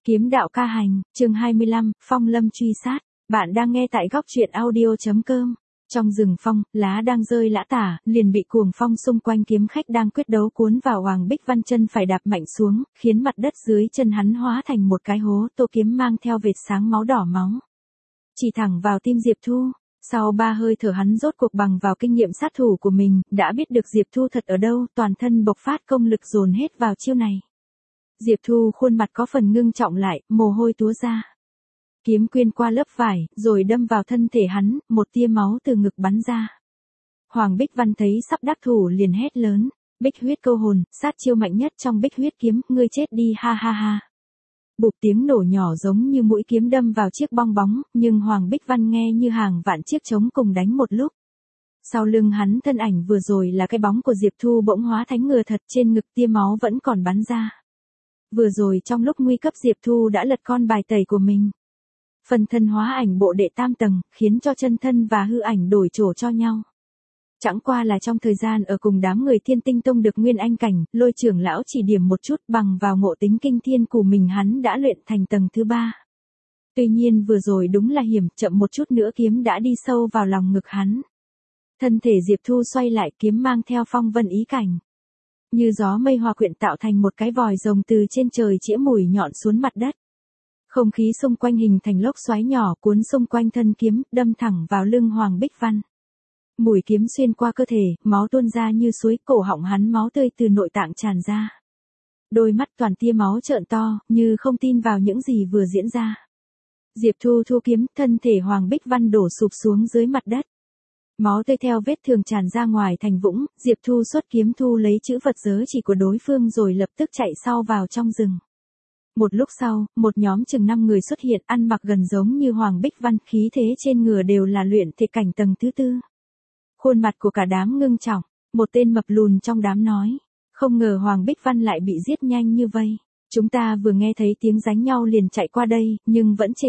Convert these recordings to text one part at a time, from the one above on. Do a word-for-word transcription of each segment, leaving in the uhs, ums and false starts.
Kiếm đạo ca hành, chương hai mươi lăm, Phong lâm truy sát. Bạn đang nghe tại góc truyện audio chấm com. Trong rừng phong, lá đang rơi lã tả, liền bị cuồng phong xung quanh kiếm khách đang quyết đấu cuốn vào. Hoàng Bích Văn chân phải đạp mạnh xuống, khiến mặt đất dưới chân hắn hóa thành một cái hố. Tô kiếm mang theo vệt sáng máu đỏ máu, chỉ thẳng vào tim Diệp Thu. Sau ba hơi thở hắn rốt cuộc bằng vào kinh nghiệm sát thủ của mình, đã biết được Diệp Thu thật ở đâu, toàn thân bộc phát công lực dồn hết vào chiêu này. Diệp Thu khuôn mặt có phần ngưng trọng lại, mồ hôi túa ra. Kiếm quyên qua lớp vải, rồi đâm vào thân thể hắn, một tia máu từ ngực bắn ra. Hoàng Bích Văn thấy sắp đắc thủ liền hét lớn, Bích huyết câu hồn, sát chiêu mạnh nhất trong Bích huyết kiếm, ngươi chết đi ha ha ha. Bụp tiếng nổ nhỏ giống như mũi kiếm đâm vào chiếc bong bóng, nhưng Hoàng Bích Văn nghe như hàng vạn chiếc trống cùng đánh một lúc. Sau lưng hắn thân ảnh vừa rồi là cái bóng của Diệp Thu bỗng hóa thánh ngừa thật, trên ngực tia máu vẫn còn bắn ra. Vừa rồi trong lúc nguy cấp Diệp Thu đã lật con bài tẩy của mình. Phần thân hóa ảnh bộ đệ tam tầng, khiến cho chân thân và hư ảnh đổi chỗ cho nhau. Chẳng qua là trong thời gian ở cùng đám người Thiên Tinh Tông được nguyên anh cảnh, Lôi trưởng lão chỉ điểm một chút, bằng vào ngộ tính kinh thiên của mình hắn đã luyện thành tầng thứ ba. Tuy nhiên vừa rồi đúng là hiểm, chậm một chút nữa kiếm đã đi sâu vào lòng ngực hắn. Thân thể Diệp Thu xoay lại, kiếm mang theo phong vân ý cảnh. Như gió mây hòa quyện tạo thành một cái vòi rồng từ trên trời chĩa mũi nhọn xuống mặt đất. Không khí xung quanh hình thành lốc xoáy nhỏ cuốn xung quanh thân kiếm, đâm thẳng vào lưng Hoàng Bích Văn. Mũi kiếm xuyên qua cơ thể, máu tuôn ra như suối, cổ họng hắn máu tươi từ nội tạng tràn ra. Đôi mắt toàn tia máu trợn to, như không tin vào những gì vừa diễn ra. Diệp Thu thu kiếm, thân thể Hoàng Bích Văn đổ sụp xuống dưới mặt đất. Máu tươi theo vết thương tràn ra ngoài thành vũng, Diệp Thu xuất kiếm thu lấy chữ vật giới chỉ của đối phương rồi lập tức chạy sau vào trong rừng. Một lúc sau, một nhóm chừng năm người xuất hiện, ăn mặc gần giống như Hoàng Bích Văn, khí thế trên người đều là luyện thể cảnh tầng thứ tư. Khuôn mặt của cả đám ngưng trọng, một tên mập lùn trong đám nói, không ngờ Hoàng Bích Văn lại bị giết nhanh như vây. Chúng ta vừa nghe thấy tiếng đánh nhau liền chạy qua đây, nhưng vẫn trễ.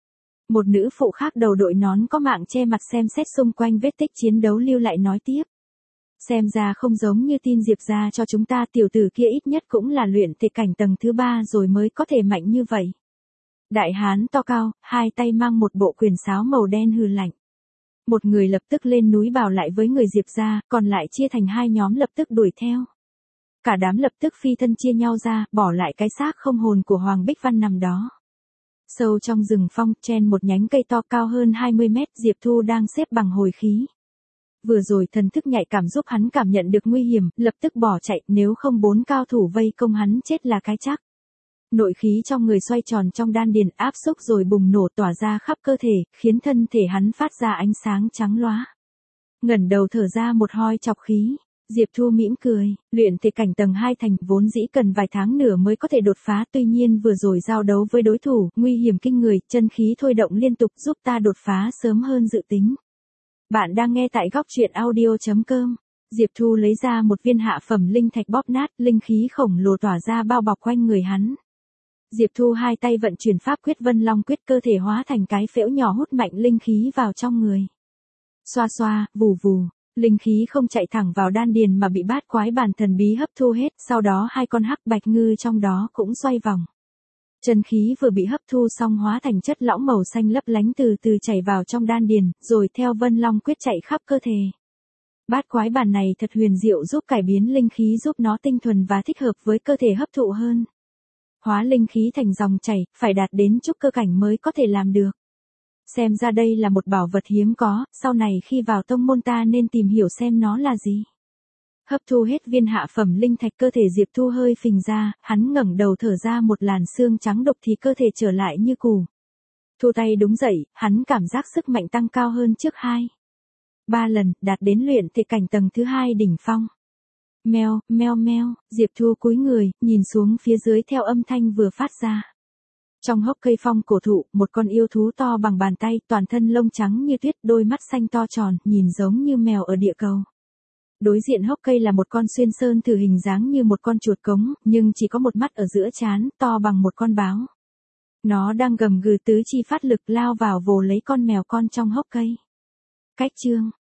Một nữ phụ khác đầu đội nón có mạng che mặt xem xét xung quanh vết tích chiến đấu lưu lại nói tiếp. Xem ra không giống như tin Diệp ra cho chúng ta, tiểu tử kia ít nhất cũng là luyện thể cảnh tầng thứ ba rồi mới có thể mạnh như vậy. Đại hán to cao, hai tay mang một bộ quyền sáo màu đen hừ lạnh. Một người lập tức lên núi bảo lại với người Diệp ra, còn lại chia thành hai nhóm lập tức đuổi theo. Cả đám lập tức phi thân chia nhau ra, bỏ lại cái xác không hồn của Hoàng Bích Văn nằm đó. Sâu trong rừng phong, trên một nhánh cây to cao hơn hai mươi mét, Diệp Thu đang xếp bằng hồi khí. Vừa rồi thần thức nhạy cảm giúp hắn cảm nhận được nguy hiểm, lập tức bỏ chạy, nếu không bốn cao thủ vây công hắn chết là cái chắc. Nội khí trong người xoay tròn trong đan điền áp xúc rồi bùng nổ tỏa ra khắp cơ thể, khiến thân thể hắn phát ra ánh sáng trắng lóa. Ngẩng đầu thở ra một hơi chọc khí. Diệp Thu mỉm cười, luyện thể cảnh tầng hai thành vốn dĩ cần vài tháng nữa mới có thể đột phá, tuy nhiên vừa rồi giao đấu với đối thủ, nguy hiểm kinh người, chân khí thôi động liên tục giúp ta đột phá sớm hơn dự tính. Bạn đang nghe tại góc truyện audio chấm com. Diệp Thu lấy ra một viên hạ phẩm linh thạch bóp nát, linh khí khổng lồ tỏa ra bao bọc quanh người hắn. Diệp Thu hai tay vận chuyển pháp quyết Vân Long quyết, cơ thể hóa thành cái phễu nhỏ hút mạnh linh khí vào trong người. Xoa xoa, vù vù. Linh khí không chạy thẳng vào đan điền mà bị bát quái bản thần bí hấp thu hết, sau đó hai con hắc bạch ngư trong đó cũng xoay vòng. Chân khí vừa bị hấp thu xong hóa thành chất lỏng màu xanh lấp lánh từ từ chảy vào trong đan điền, rồi theo Vân Long quyết chạy khắp cơ thể. Bát quái bản này thật huyền diệu, giúp cải biến linh khí, giúp nó tinh thuần và thích hợp với cơ thể hấp thụ hơn. Hóa linh khí thành dòng chảy, phải đạt đến trúc cơ cảnh mới có thể làm được. Xem ra đây là một bảo vật hiếm có, sau này khi vào tông môn ta nên tìm hiểu xem nó là gì. Hấp thu hết viên hạ phẩm linh thạch, cơ thể Diệp Thu hơi phình ra, hắn ngẩng đầu thở ra một làn sương trắng độc thì cơ thể trở lại như cũ. Thu tay đúng dậy, hắn cảm giác sức mạnh tăng cao hơn trước hai. Ba lần, đạt đến luyện thể cảnh tầng thứ hai đỉnh phong. Meo, meo meo, Diệp Thu cúi người, nhìn xuống phía dưới theo âm thanh vừa phát ra. Trong hốc cây phong cổ thụ, một con yêu thú to bằng bàn tay, toàn thân lông trắng như tuyết, đôi mắt xanh to tròn, nhìn giống như mèo ở địa cầu. Đối diện hốc cây là một con xuyên sơn thử hình dáng như một con chuột cống, nhưng chỉ có một mắt ở giữa trán, to bằng một con báo. Nó đang gầm gừ tứ chi phát lực lao vào vồ lấy con mèo con trong hốc cây. Cách chương,